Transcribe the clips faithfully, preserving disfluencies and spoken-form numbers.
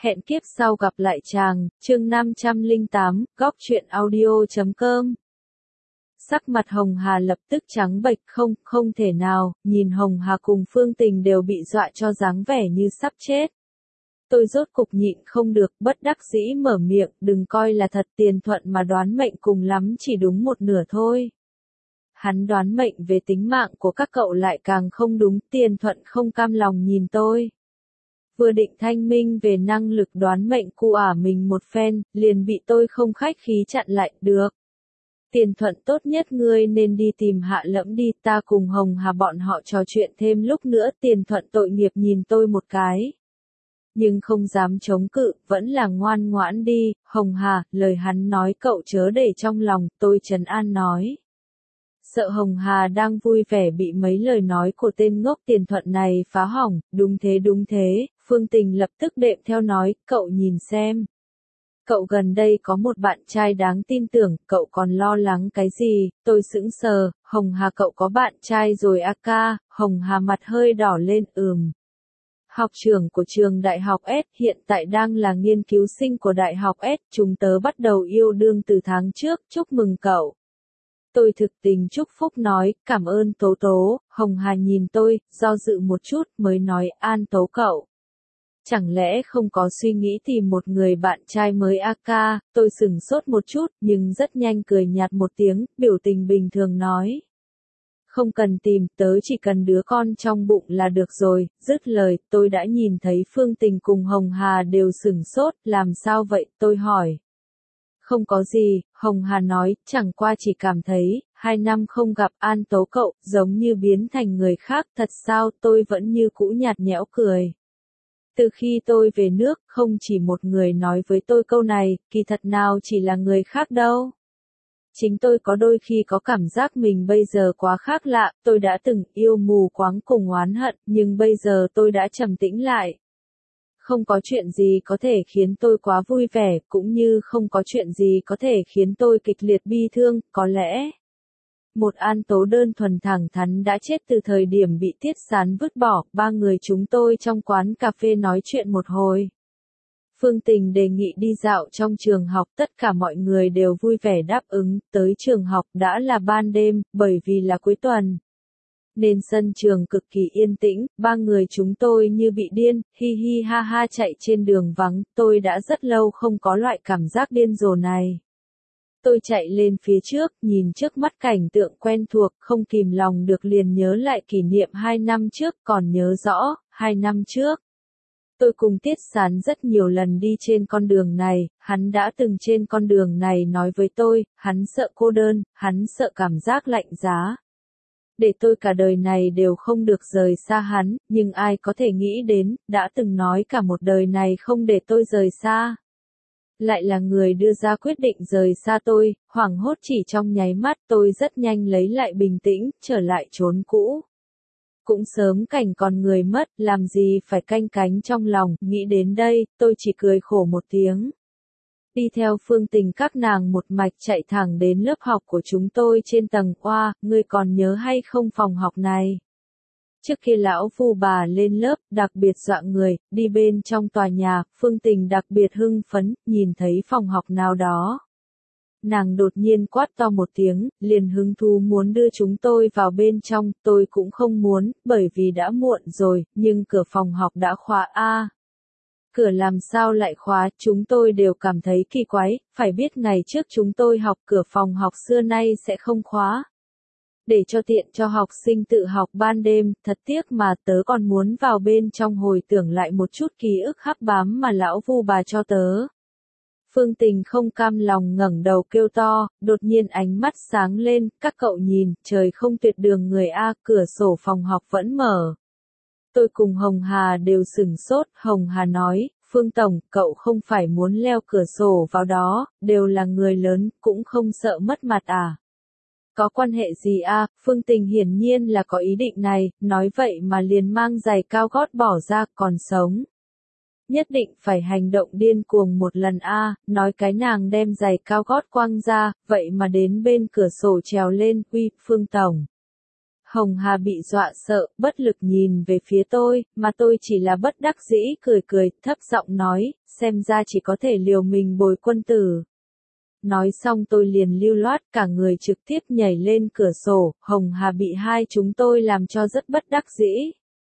Hẹn kiếp sau gặp lại chàng, chương năm trăm lẻ tám, góc truyện audio chấm com. Sắc mặt Hồng Hà lập tức trắng bệch, không, không thể nào, nhìn Hồng Hà cùng Phương Tình đều bị dọa cho dáng vẻ như sắp chết. Tôi rốt cục nhịn không được, bất đắc dĩ mở miệng, đừng coi là thật, Tiền Thuận mà đoán mệnh cùng lắm chỉ đúng một nửa thôi. Hắn đoán mệnh về tính mạng của các cậu lại càng không đúng, Tiền Thuận không cam lòng nhìn tôi. Vừa định thanh minh về năng lực đoán mệnh cu ả mình một phen, liền bị tôi không khách khí chặn lại, được. Tiền Thuận, tốt nhất ngươi nên đi tìm Hạ Lẫm đi, ta cùng Hồng Hà bọn họ trò chuyện thêm lúc nữa. Tiền Thuận tội nghiệp nhìn tôi một cái, nhưng không dám chống cự, vẫn là ngoan ngoãn đi. Hồng Hà, lời hắn nói cậu chớ để trong lòng, tôi trấn an nói. Sợ Hồng Hà đang vui vẻ bị mấy lời nói của tên ngốc Tiền Thuận này phá hỏng. Đúng thế đúng thế, Phương Tình lập tức đệm theo nói, cậu nhìn xem. Cậu gần đây có một bạn trai đáng tin tưởng, cậu còn lo lắng cái gì? Tôi sững sờ. Hồng Hà, cậu có bạn trai rồi a ca? Hồng Hà mặt hơi đỏ lên, ừm. Học trưởng của trường Đại học S, hiện tại đang là nghiên cứu sinh của Đại học S, chúng tớ bắt đầu yêu đương từ tháng trước, chúc mừng cậu. Tôi thực tình chúc phúc nói, cảm ơn Tố Tố. Hồng Hà nhìn tôi, do dự một chút, mới nói, an tố cậu. Chẳng lẽ không có suy nghĩ tìm một người bạn trai mới a ca? Tôi sửng sốt một chút, nhưng rất nhanh cười nhạt một tiếng, biểu tình bình thường nói. Không cần tìm, tớ chỉ cần đứa con trong bụng là được rồi. Dứt lời, tôi đã nhìn thấy Phương Tình cùng Hồng Hà đều sửng sốt, làm sao vậy? Tôi hỏi. Không có gì, Hồng Hà nói, chẳng qua chỉ cảm thấy, hai năm không gặp an tố cậu, giống như biến thành người khác. Thật sao? Tôi vẫn như cũ nhạt nhẽo cười. Từ khi tôi về nước, không chỉ một người nói với tôi câu này, kỳ thật nào chỉ là người khác đâu. Chính tôi có đôi khi có cảm giác mình bây giờ quá khác lạ, tôi đã từng yêu mù quáng cùng oán hận, nhưng bây giờ tôi đã trầm tĩnh lại. Không có chuyện gì có thể khiến tôi quá vui vẻ, cũng như không có chuyện gì có thể khiến tôi kịch liệt bi thương, có lẽ. Một An Tố đơn thuần thẳng thắn đã chết từ thời điểm bị Tiết Sán vứt bỏ, ba người chúng tôi trong quán cà phê nói chuyện một hồi. Phương Tình đề nghị đi dạo trong trường học, tất cả mọi người đều vui vẻ đáp ứng. Tới trường học đã là ban đêm, bởi vì là cuối tuần. Nên sân trường cực kỳ yên tĩnh, ba người chúng tôi như bị điên, hi hi ha ha chạy trên đường vắng, tôi đã rất lâu không có loại cảm giác điên rồ này. Tôi chạy lên phía trước, nhìn trước mắt cảnh tượng quen thuộc, không kìm lòng được liền nhớ lại kỷ niệm hai năm trước, còn nhớ rõ, hai năm trước. Tôi cùng Tiết Sán rất nhiều lần đi trên con đường này, hắn đã từng trên con đường này nói với tôi, hắn sợ cô đơn, hắn sợ cảm giác lạnh giá. Để tôi cả đời này đều không được rời xa hắn, nhưng ai có thể nghĩ đến, đã từng nói cả một đời này không để tôi rời xa. Lại là người đưa ra quyết định rời xa tôi, hoảng hốt chỉ trong nháy mắt tôi rất nhanh lấy lại bình tĩnh, trở lại chốn cũ. Cũng sớm cảnh còn người mất, làm gì phải canh cánh trong lòng, nghĩ đến đây, tôi chỉ cười khổ một tiếng. Đi theo Phương Tình các nàng một mạch chạy thẳng đến lớp học của chúng tôi trên tầng oa, ngươi còn nhớ hay không phòng học này? Trước khi lão phu bà lên lớp, đặc biệt dọa người, đi bên trong tòa nhà, Phương Tình đặc biệt hưng phấn, nhìn thấy phòng học nào đó. Nàng đột nhiên quát to một tiếng, liền hứng thú muốn đưa chúng tôi vào bên trong, tôi cũng không muốn, bởi vì đã muộn rồi, nhưng cửa phòng học đã khóa a. Cửa làm sao lại khóa, chúng tôi đều cảm thấy kỳ quái, phải biết ngày trước chúng tôi học cửa phòng học xưa nay sẽ không khóa. Để cho tiện cho học sinh tự học ban đêm, thật tiếc mà tớ còn muốn vào bên trong hồi tưởng lại một chút ký ức hắc bám mà lão vu bà cho tớ. Phương Tình không cam lòng ngẩng đầu kêu to, đột nhiên ánh mắt sáng lên, các cậu nhìn, trời không tuyệt đường người a, cửa sổ phòng học vẫn mở. Tôi cùng Hồng Hà đều sửng sốt, Hồng Hà nói, Phương Tổng, cậu không phải muốn leo cửa sổ vào đó, đều là người lớn, cũng không sợ mất mặt à? Có quan hệ gì a? Phương Tình hiển nhiên là có ý định này, nói vậy mà liền mang giày cao gót bỏ ra, còn sống. Nhất định phải hành động điên cuồng một lần a, nói cái nàng đem giày cao gót quăng ra, vậy mà đến bên cửa sổ trèo lên, uy, Phương Tổng. Hồng Hà bị dọa sợ, bất lực nhìn về phía tôi, mà tôi chỉ là bất đắc dĩ cười cười, thấp giọng nói, xem ra chỉ có thể liều mình bồi quân tử. Nói xong tôi liền lưu loát cả người trực tiếp nhảy lên cửa sổ, Hồng Hà bị hai chúng tôi làm cho rất bất đắc dĩ.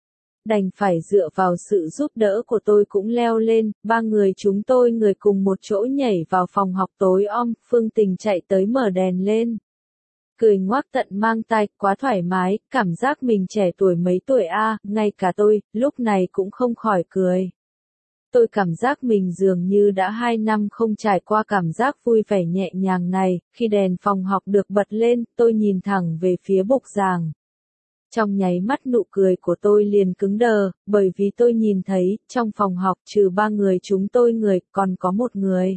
Đành phải dựa vào sự giúp đỡ của tôi cũng leo lên, ba người chúng tôi người cùng một chỗ nhảy vào phòng học tối om, Phương Tình chạy tới mở đèn lên. Cười ngoác tận mang tai, quá thoải mái, cảm giác mình trẻ tuổi mấy tuổi a, ngay cả tôi, lúc này cũng không khỏi cười. Tôi cảm giác mình dường như đã hai năm không trải qua cảm giác vui vẻ nhẹ nhàng này, khi đèn phòng học được bật lên, tôi nhìn thẳng về phía bục giảng. Trong nháy mắt nụ cười của tôi liền cứng đờ, bởi vì tôi nhìn thấy, trong phòng học trừ ba người chúng tôi người, còn có một người.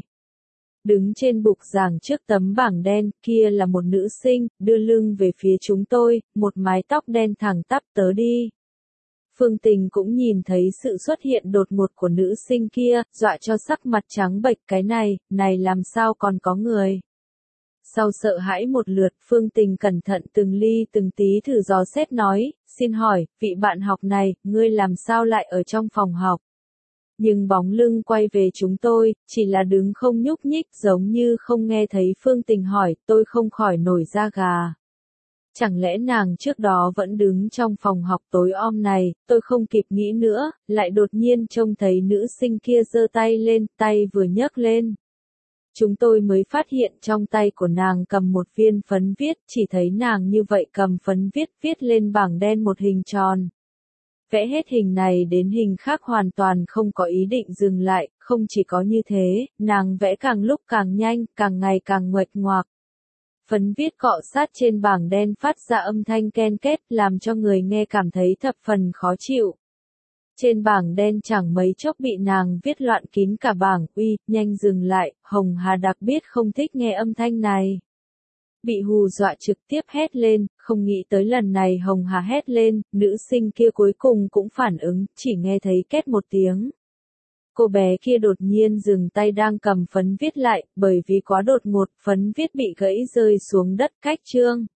Đứng trên bục giảng trước tấm bảng đen, kia là một nữ sinh, đưa lưng về phía chúng tôi, một mái tóc đen thẳng tắp tớ đi. Phương Tình cũng nhìn thấy sự xuất hiện đột ngột của nữ sinh kia, dọa cho sắc mặt trắng bệch cái này, này làm sao còn có người. Sau sợ hãi một lượt, Phương Tình cẩn thận từng ly từng tí thử dò xét nói, xin hỏi, vị bạn học này, ngươi làm sao lại ở trong phòng học? Nhưng bóng lưng quay về chúng tôi, chỉ là đứng không nhúc nhích giống như không nghe thấy Phương Tình hỏi, tôi không khỏi nổi da gà. Chẳng lẽ nàng trước đó vẫn đứng trong phòng học tối om này, tôi không kịp nghĩ nữa, lại đột nhiên trông thấy nữ sinh kia giơ tay lên, tay vừa nhấc lên. Chúng tôi mới phát hiện trong tay của nàng cầm một viên phấn viết, chỉ thấy nàng như vậy cầm phấn viết viết lên bảng đen một hình tròn. Vẽ hết hình này đến hình khác hoàn toàn không có ý định dừng lại, không chỉ có như thế, nàng vẽ càng lúc càng nhanh, càng ngày càng nguệch ngoạc. Phấn viết cọ sát trên bảng đen phát ra âm thanh ken két làm cho người nghe cảm thấy thập phần khó chịu. Trên bảng đen chẳng mấy chốc bị nàng viết loạn kín cả bảng, uy, nhanh dừng lại, Hồng Hà đặc biệt không thích nghe âm thanh này. Bị hù dọa trực tiếp hét lên, không nghĩ tới lần này Hồng Hà hét lên, nữ sinh kia cuối cùng cũng phản ứng, chỉ nghe thấy két một tiếng. Cô bé kia đột nhiên dừng tay đang cầm phấn viết lại, bởi vì quá đột ngột, phấn viết bị gãy rơi xuống đất cách chương.